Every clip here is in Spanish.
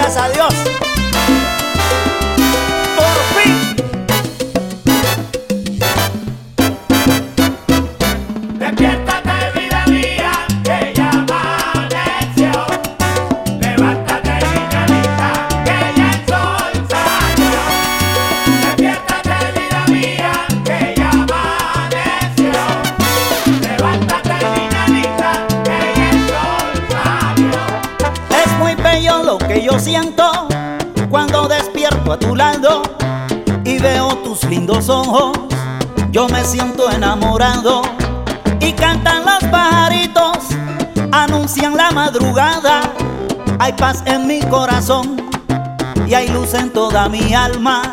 Gracias a Dios. Por fin. Despiértate, vida mía, que ya amaneció. Levántate, niña linda, que ya el sol salió. Despiértate, vida mía, que ya amaneció. Levántate, niña linda, que ya el sol salió. Es muy bello lo que yo siento cuando despierto a tu lado y veo tus lindos ojos. Yo me siento enamorado y cantan los pajaritos, anuncian la madrugada. Hay paz en mi corazón y hay luz en toda mi alma.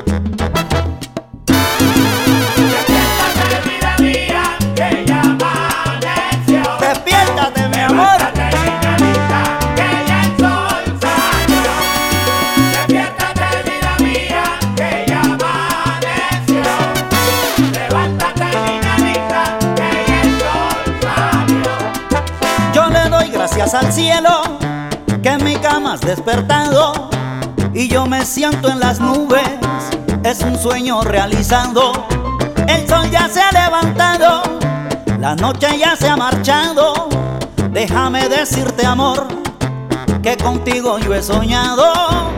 Despiértate, vida mía, que ya amaneció. Despiértate, mi amor. Levántate, niña linda, que ya el sol salió. Despiértate, vida mía, que ya amaneció. Levántate, niña linda, que ya el sol salió. Yo le doy gracias al cielo que en mi cama has despertado y yo me siento en las nubes, es un sueño realizado. El sol ya se ha levantado, la noche ya se ha marchado. Déjame decirte, amor, que contigo yo he soñado.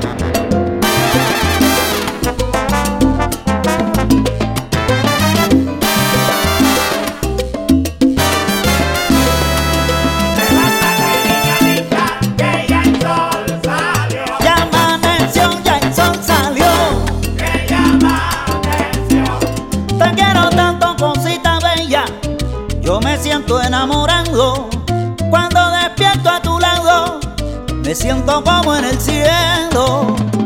Levántate, niña linda, que ya el sol salió. Ya amaneció, ya el sol salió. Que ya amaneció. Te quiero tanto, cosita bella, yo me siento enamorado. Cuando despierto a tu lado, me siento como en el cielo.